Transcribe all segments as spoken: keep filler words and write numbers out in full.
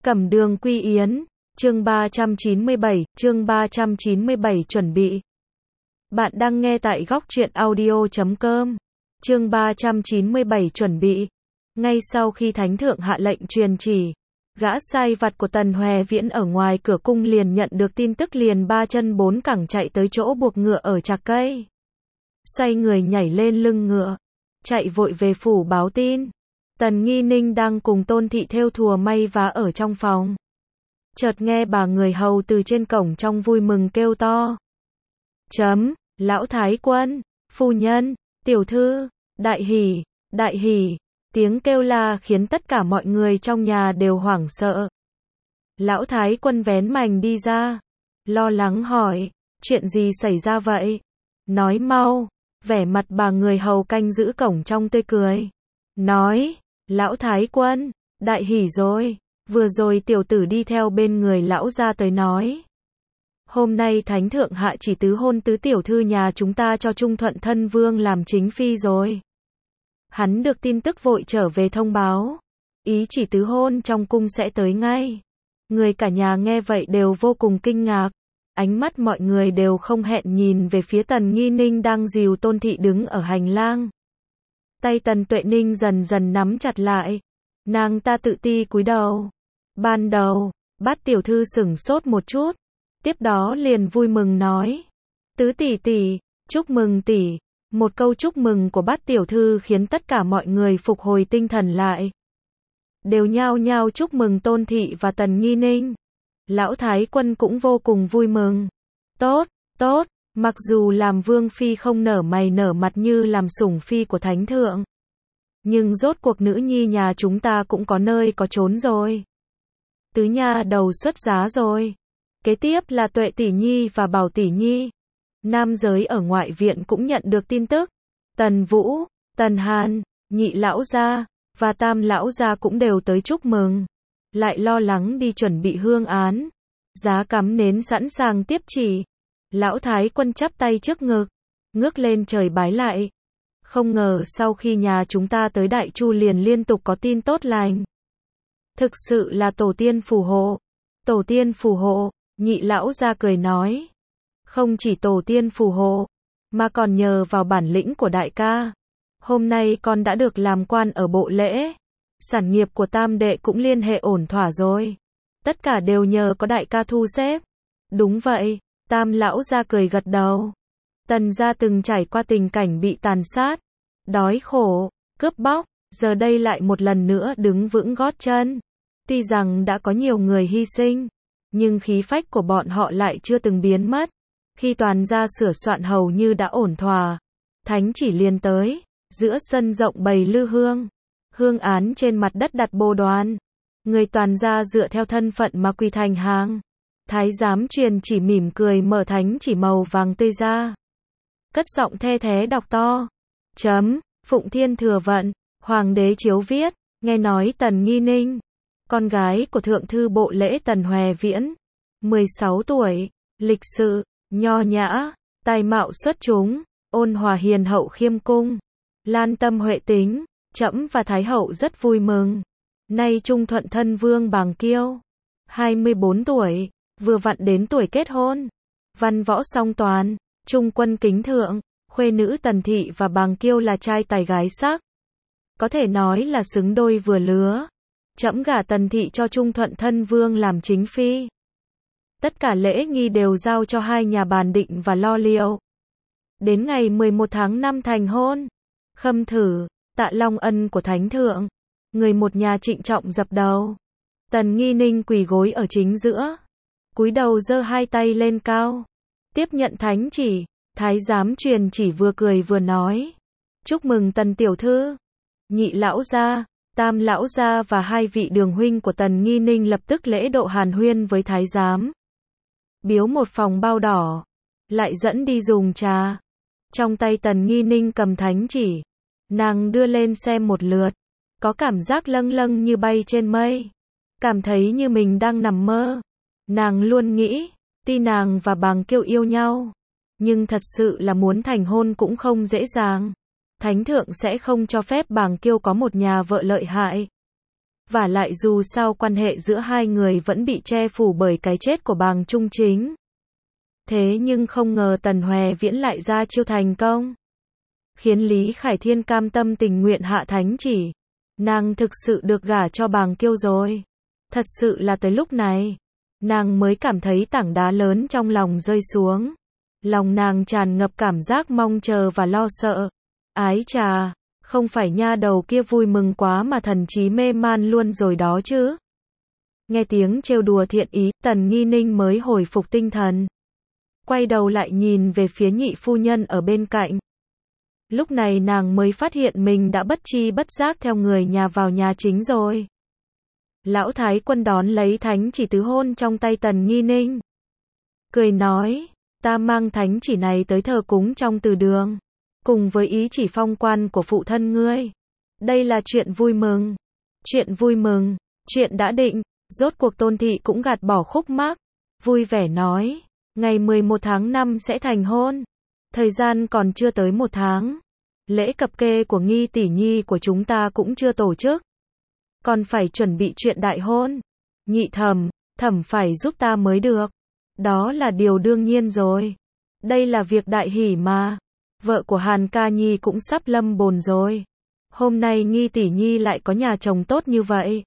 Cẩm đường quy yến, chương ba trăm chín mươi bảy, chương ba trăm chín mươi bảy chuẩn bị. Bạn đang nghe tại góc truyện audio chấm com. Chương ba trăm chín mươi bảy chuẩn bị. Ngay sau khi thánh thượng hạ lệnh truyền chỉ, gã sai vặt của Tần Hoè Viễn ở ngoài cửa cung liền nhận được tin tức, liền ba chân bốn cẳng chạy tới chỗ buộc ngựa ở trạc cây. Xoay người nhảy lên lưng ngựa, chạy vội về phủ báo tin. Tần Nghi Ninh đang cùng Tôn thị thêu thùa may vá ở trong phòng. Chợt nghe bà người hầu từ trên cổng trong vui mừng kêu to. Chấm, lão thái quân, phu nhân, tiểu thư, đại hỉ, đại hỉ. Tiếng kêu la khiến tất cả mọi người trong nhà đều hoảng sợ. Lão thái quân vén mành đi ra, lo lắng hỏi, chuyện gì xảy ra vậy? Nói mau. Vẻ mặt bà người hầu canh giữ cổng trong tươi cười. Nói, lão thái quân, đại hỉ rồi, vừa rồi tiểu tử đi theo bên người lão ra tới nói. Hôm nay thánh thượng hạ chỉ tứ hôn tứ tiểu thư nhà chúng ta cho Trung Thuận thân vương làm chính phi rồi. Hắn được tin tức vội trở về thông báo, ý chỉ tứ hôn trong cung sẽ tới ngay. Người cả nhà nghe vậy đều vô cùng kinh ngạc. Ánh mắt mọi người đều không hẹn nhìn về phía Tần Nghi Ninh đang dìu Tôn thị đứng ở hành lang. Tay Tần Tuệ Ninh dần dần nắm chặt lại. Nàng ta tự ti cúi đầu. Ban đầu, Bát tiểu thư sửng sốt một chút, tiếp đó liền vui mừng nói: "Tứ tỷ tỷ, chúc mừng tỷ." Một câu chúc mừng của Bát tiểu thư khiến tất cả mọi người phục hồi tinh thần lại, đều nhao nhao chúc mừng Tôn thị và Tần Nghi Ninh. Lão thái quân cũng vô cùng vui mừng. Tốt, tốt, mặc dù làm vương phi không nở mày nở mặt như làm sủng phi của thánh thượng, nhưng rốt cuộc nữ nhi nhà chúng ta cũng có nơi có chốn rồi. Tứ nha đầu xuất giá rồi. Kế tiếp là Tuệ tỷ nhi và Bảo tỷ nhi. Nam giới ở ngoại viện cũng nhận được tin tức. Tần Vũ, Tần Hàn, nhị lão gia và tam lão gia cũng đều tới chúc mừng. Lại lo lắng đi chuẩn bị hương án, giá cắm nến sẵn sàng tiếp chỉ. Lão thái quân chắp tay trước ngực, ngước lên trời bái lại. Không ngờ sau khi nhà chúng ta tới Đại Chu liền liên tục có tin tốt lành. Thực sự là tổ tiên phù hộ. Tổ tiên phù hộ, nhị lão gia cười nói. Không chỉ tổ tiên phù hộ, mà còn nhờ vào bản lĩnh của đại ca. Hôm nay con đã được làm quan ở bộ lễ. Sản nghiệp của tam đệ cũng liên hệ ổn thỏa rồi. Tất cả đều nhờ có đại ca thu xếp. Đúng vậy, tam lão gia cười gật đầu. Tần gia từng trải qua tình cảnh bị tàn sát, đói khổ, cướp bóc, giờ đây lại một lần nữa đứng vững gót chân. Tuy rằng đã có nhiều người hy sinh, nhưng khí phách của bọn họ lại chưa từng biến mất. Khi toàn gia sửa soạn hầu như đã ổn thỏa, thánh chỉ liền tới, giữa sân rộng bày lư hương. Hương án trên mặt đất đặt bồ đoàn. Người toàn gia dựa theo thân phận mà quỳ thành hàng. Thái giám truyền chỉ mỉm cười mở thánh chỉ màu vàng tươi ra. Cất giọng the thé đọc to. Chấm, Phụng Thiên Thừa Vận, Hoàng đế chiếu viết, nghe nói Tần Nghi Ninh, con gái của thượng thư bộ lễ Tần Hoè Viễn, mười sáu tuổi, lịch sự, nho nhã, tài mạo xuất chúng, ôn hòa hiền hậu khiêm cung, lan tâm huệ tính. Trẫm và Thái hậu rất vui mừng. Nay Trung Thuận thân vương Bàng Kiêu, hai mươi bốn tuổi, vừa vặn đến tuổi kết hôn. Văn võ song toàn, trung quân kính thượng, khuê nữ Tần thị và Bàng Kiêu là trai tài gái sắc. Có thể nói là xứng đôi vừa lứa. Trẫm gả Tần thị cho Trung Thuận thân vương làm chính phi. Tất cả lễ nghi đều giao cho hai nhà bàn định và lo liệu. Đến ngày mười một tháng năm thành hôn. Khâm thử tạ long ân của thánh thượng, người một nhà trịnh trọng dập đầu. Tần Nghi Ninh quỳ gối ở chính giữa, cúi đầu giơ hai tay lên cao, tiếp nhận thánh chỉ. Thái giám truyền chỉ vừa cười vừa nói: chúc mừng Tần tiểu thư. Nhị lão gia, tam lão gia và hai vị đường huynh của Tần Nghi Ninh lập tức lễ độ hàn huyên với thái giám, biếu một phòng bao đỏ, lại dẫn đi dùng trà. Trong tay Tần Nghi Ninh cầm thánh chỉ, nàng đưa lên xem một lượt, có cảm giác lâng lâng như bay trên mây, cảm thấy như mình đang nằm mơ. Nàng luôn nghĩ, tuy nàng và Bàng Kiêu yêu nhau, nhưng thật sự là muốn thành hôn cũng không dễ dàng. Thánh thượng sẽ không cho phép Bàng Kiêu có một nhà vợ lợi hại. Vả lại dù sao quan hệ giữa hai người vẫn bị che phủ bởi cái chết của Bàng Trung Chính. Thế nhưng không ngờ Tần Hoè Viễn lại ra chiêu thành công, khiến Lý Khải Thiên cam tâm tình nguyện hạ thánh chỉ. Nàng thực sự được gả cho Bàng Kiêu rồi. Thật sự là tới lúc này, nàng mới cảm thấy tảng đá lớn trong lòng rơi xuống. Lòng nàng tràn ngập cảm giác mong chờ và lo sợ. Ái chà, không phải nha đầu kia vui mừng quá mà thần trí mê man luôn rồi đó chứ. Nghe tiếng trêu đùa thiện ý, Tần Nghi Ninh mới hồi phục tinh thần. Quay đầu lại nhìn về phía nhị phu nhân ở bên cạnh. Lúc này nàng mới phát hiện mình đã bất tri bất giác theo người nhà vào nhà chính rồi. Lão Thái Quân đón lấy thánh chỉ tứ hôn trong tay Tần Nghi Ninh. Cười nói, ta mang thánh chỉ này tới thờ cúng trong từ đường, cùng với ý chỉ phong quan của phụ thân ngươi. Đây là chuyện vui mừng. Chuyện vui mừng, chuyện đã định, rốt cuộc Tôn thị cũng gạt bỏ khúc mắc, vui vẻ nói, ngày mười một tháng năm sẽ thành hôn. Thời gian còn chưa tới một tháng. Lễ cập kê của Nghi tỷ nhi của chúng ta cũng chưa tổ chức. Còn phải chuẩn bị chuyện đại hôn. Nhị thẩm, thẩm phải giúp ta mới được. Đó là điều đương nhiên rồi. Đây là việc đại hỷ mà. Vợ của Hàn Ca Nhi cũng sắp lâm bồn rồi. Hôm nay Nghi tỷ nhi lại có nhà chồng tốt như vậy.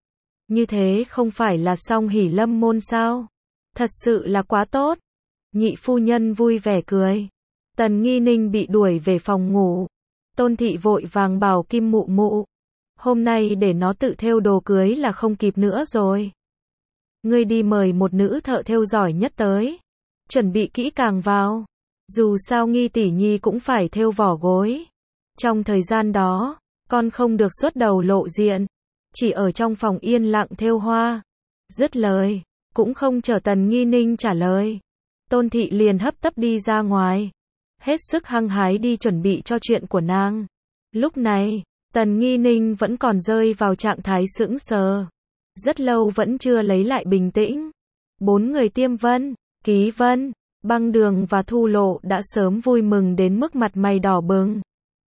Như thế không phải là xong hỷ lâm môn sao? Thật sự là quá tốt. Nhị phu nhân vui vẻ cười. Tần Nghi Ninh bị đuổi về phòng ngủ. Tôn thị vội vàng bảo Kim Mụ Mụ, hôm nay để nó tự thêu đồ cưới là không kịp nữa rồi. Ngươi đi mời một nữ thợ thêu giỏi nhất tới. Chuẩn bị kỹ càng vào. Dù sao Nghi tỷ nhi cũng phải thêu vỏ gối. Trong thời gian đó, con không được xuất đầu lộ diện. Chỉ ở trong phòng yên lặng thêu hoa. Dứt lời, cũng không chờ Tần Nghi Ninh trả lời. Tôn thị liền hấp tấp đi ra ngoài. Hết sức hăng hái đi chuẩn bị cho chuyện của nàng. Lúc này, Tần Nghi Ninh vẫn còn rơi vào trạng thái sững sờ. Rất lâu vẫn chưa lấy lại bình tĩnh. Bốn người Tiêm Vân, Ký Vân, Băng Đường và Thu Lộ đã sớm vui mừng đến mức mặt mày đỏ bừng.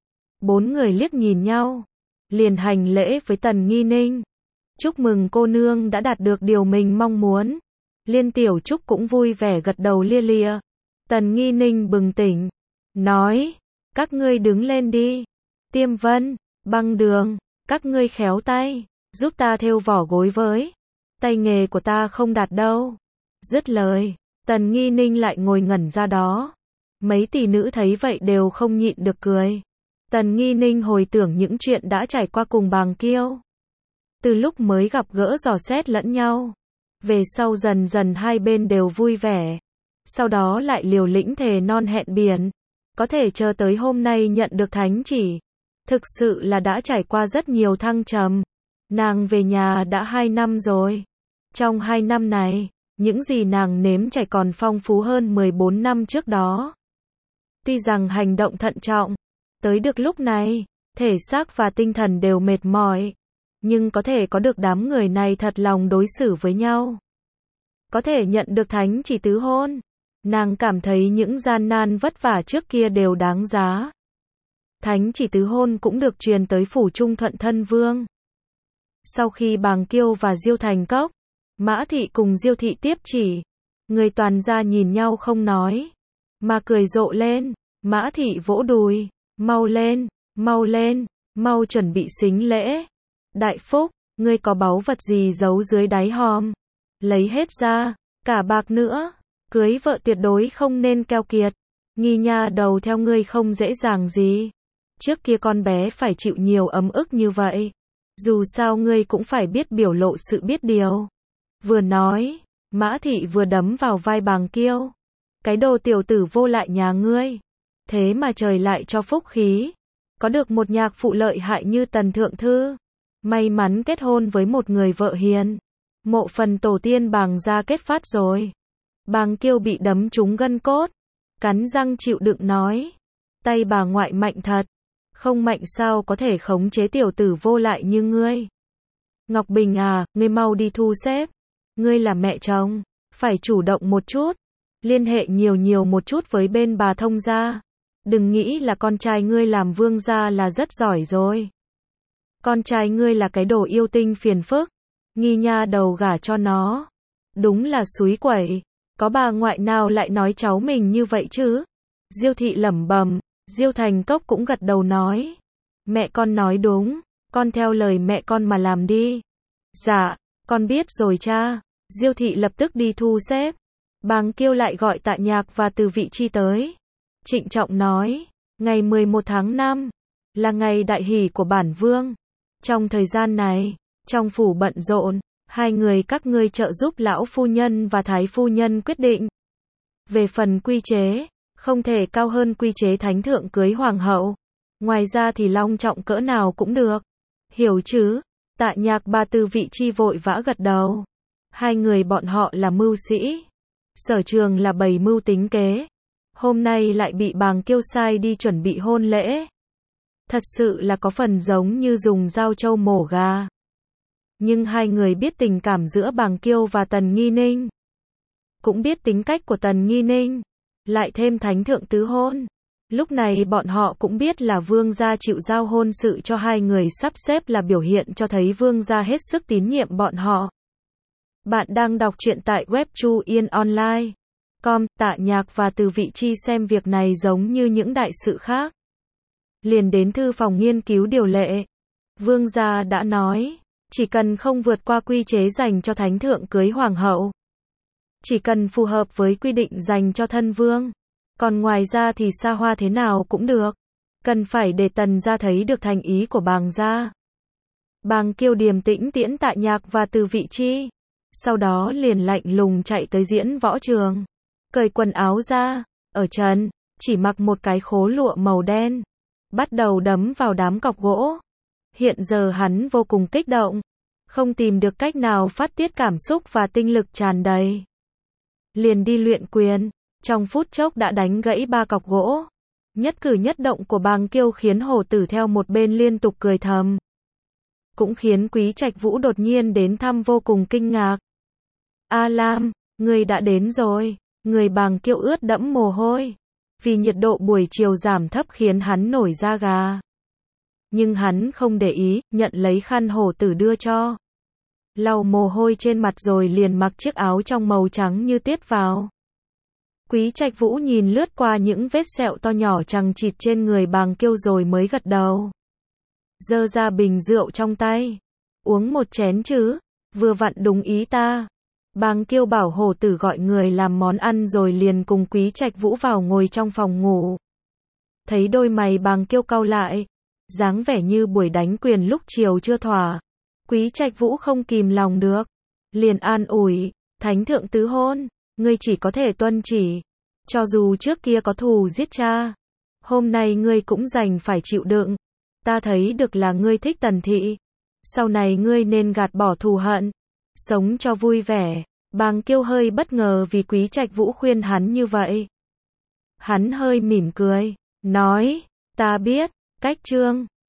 Bốn người liếc nhìn nhau, liền hành lễ với Tần Nghi Ninh. Chúc mừng cô nương đã đạt được điều mình mong muốn. Liên Tiểu Trúc cũng vui vẻ gật đầu lia lịa. Tần Nghi Ninh bừng tỉnh, nói, các ngươi đứng lên đi. Tiêm Vân, Băng Đường, các ngươi khéo tay, giúp ta thêu vỏ gối với. Tay nghề của ta không đạt đâu. Dứt lời, Tần Nghi Ninh lại ngồi ngẩn ra đó. Mấy tỷ nữ thấy vậy đều không nhịn được cười. Tần Nghi Ninh hồi tưởng những chuyện đã trải qua cùng Bàng Kiêu. Từ lúc mới gặp gỡ dò xét lẫn nhau, về sau dần dần hai bên đều vui vẻ. Sau đó lại liều lĩnh thề non hẹn biển. Có thể chờ tới hôm nay nhận được thánh chỉ. Thực sự là đã trải qua rất nhiều thăng trầm. Nàng về nhà đã hai năm rồi. Trong hai năm này, những gì nàng nếm trải còn phong phú hơn mười bốn năm trước đó. Tuy rằng hành động thận trọng, tới được lúc này, thể xác và tinh thần đều mệt mỏi. Nhưng có thể có được đám người này thật lòng đối xử với nhau. Có thể nhận được thánh chỉ tứ hôn. Nàng cảm thấy những gian nan vất vả trước kia đều đáng giá. Thánh chỉ tứ hôn cũng được truyền tới phủ Trung Thuận Thân Vương. Sau khi Bàng Kiêu và Diêu Thành Cốc, Mã Thị cùng Diêu Thị tiếp chỉ, người toàn gia nhìn nhau không nói, mà cười rộ lên. Mã Thị vỗ đùi, mau lên, mau lên, mau chuẩn bị sính lễ. Đại Phúc, ngươi có báu vật gì giấu dưới đáy hòm? Lấy hết ra, cả bạc nữa. Cưới vợ tuyệt đối không nên keo kiệt. Nghi nha đầu theo ngươi không dễ dàng gì. Trước kia con bé phải chịu nhiều ấm ức như vậy. Dù sao ngươi cũng phải biết biểu lộ sự biết điều. Vừa nói, Mã Thị vừa đấm vào vai Bàng Kiêu. Cái đồ tiểu tử vô lại nhà ngươi. Thế mà trời lại cho phúc khí. Có được một nhạc phụ lợi hại như Tần Thượng Thư. May mắn kết hôn với một người vợ hiền. Mộ phần tổ tiên Bàng gia kết phát rồi. Bàng Kiêu bị đấm trúng gân cốt. Cắn răng chịu đựng nói. Tay bà ngoại mạnh thật. Không mạnh sao có thể khống chế tiểu tử vô lại như ngươi. Ngọc Bình à, ngươi mau đi thu xếp. Ngươi là mẹ chồng, phải chủ động một chút. Liên hệ nhiều nhiều một chút với bên bà thông gia. Đừng nghĩ là con trai ngươi làm vương gia là rất giỏi rồi. Con trai ngươi là cái đồ yêu tinh phiền phức, nghi nha đầu gả cho nó. Đúng là xúi quẩy, có bà ngoại nào lại nói cháu mình như vậy chứ? Diêu thị lẩm bẩm, Diêu Thành Cốc cũng gật đầu nói. Mẹ con nói đúng, con theo lời mẹ con mà làm đi. Dạ, con biết rồi cha. Diêu thị lập tức đi thu xếp. Bàng Kiêu lại gọi Tạ Nhạc và Từ Vị Chi tới. Trịnh trọng nói, ngày mười một tháng năm, là ngày đại hỷ của bản vương. Trong thời gian này, trong phủ bận rộn, hai người các ngươi trợ giúp lão phu nhân và thái phu nhân quyết định. Về phần quy chế, không thể cao hơn quy chế thánh thượng cưới hoàng hậu. Ngoài ra thì long trọng cỡ nào cũng được. Hiểu chứ? Tạ Nhạc bà Từ Vị Chi vội vã gật đầu. Hai người bọn họ là mưu sĩ. Sở Trường là bày mưu tính kế. Hôm nay lại bị Bàng Kiêu sai đi chuẩn bị hôn lễ. Thật sự là có phần giống như dùng dao trâu mổ gà. Nhưng hai người biết tình cảm giữa Bàng Kiêu và Tần Nghi Ninh. Cũng biết tính cách của Tần Nghi Ninh. Lại thêm thánh thượng tứ hôn. Lúc này bọn họ cũng biết là vương gia chịu giao hôn sự cho hai người sắp xếp là biểu hiện cho thấy vương gia hết sức tín nhiệm bọn họ. Bạn đang đọc truyện tại web Chu Yên Online chấm com, Tạ Nhạc và Từ Vị Chi xem việc này giống như những đại sự khác. Liền đến thư phòng nghiên cứu điều lệ. Vương gia đã nói, chỉ cần không vượt qua quy chế dành cho thánh thượng cưới hoàng hậu. Chỉ cần phù hợp với quy định dành cho thân vương. Còn ngoài ra thì xa hoa thế nào cũng được. Cần phải để Tần gia thấy được thành ý của Bàng gia. Bàng Kiêu điềm tĩnh tiễn Tạ Nhạc và Từ Vị Chi. Sau đó liền lạnh lùng chạy tới diễn võ trường. Cởi quần áo ra, ở trần, chỉ mặc một cái khố lụa màu đen. Bắt đầu đấm vào đám cọc gỗ. Hiện giờ hắn vô cùng kích động. Không tìm được cách nào phát tiết cảm xúc và tinh lực tràn đầy. Liền đi luyện quyền. Trong phút chốc đã đánh gãy ba cọc gỗ. Nhất cử nhất động của Bàng Kiêu khiến hổ tử theo một bên liên tục cười thầm. Cũng khiến Quý Trạch Vũ đột nhiên đến thăm vô cùng kinh ngạc. A Lam, người đã đến rồi. Người Bàng Kiêu ướt đẫm mồ hôi. Vì nhiệt độ buổi chiều giảm thấp khiến hắn nổi da gà. Nhưng hắn không để ý, nhận lấy khăn hổ tử đưa cho. Lau mồ hôi trên mặt rồi liền mặc chiếc áo trong màu trắng như tiết vào. Quý Trạch Vũ nhìn lướt qua những vết sẹo to nhỏ chằng chịt trên người Bàng Kiêu rồi mới gật đầu. Giơ ra bình rượu trong tay. Uống một chén chứ, vừa vặn đúng ý ta. Bàng Kiêu bảo hổ tử gọi người làm món ăn rồi liền cùng Quý Trạch Vũ vào ngồi trong phòng ngủ. Thấy đôi mày Bàng Kiêu cau lại, dáng vẻ như buổi đánh quyền lúc chiều chưa thỏa. Quý Trạch Vũ không kìm lòng được, liền an ủi, thánh thượng tứ hôn, ngươi chỉ có thể tuân chỉ. Cho dù trước kia có thù giết cha, hôm nay ngươi cũng đành phải chịu đựng. Ta thấy được là ngươi thích Tần thị. Sau này ngươi nên gạt bỏ thù hận, sống cho vui vẻ. Bàng Kiêu hơi bất ngờ vì Quý Trạch Vũ khuyên hắn như vậy. Hắn hơi mỉm cười, nói, ta biết, cách trương.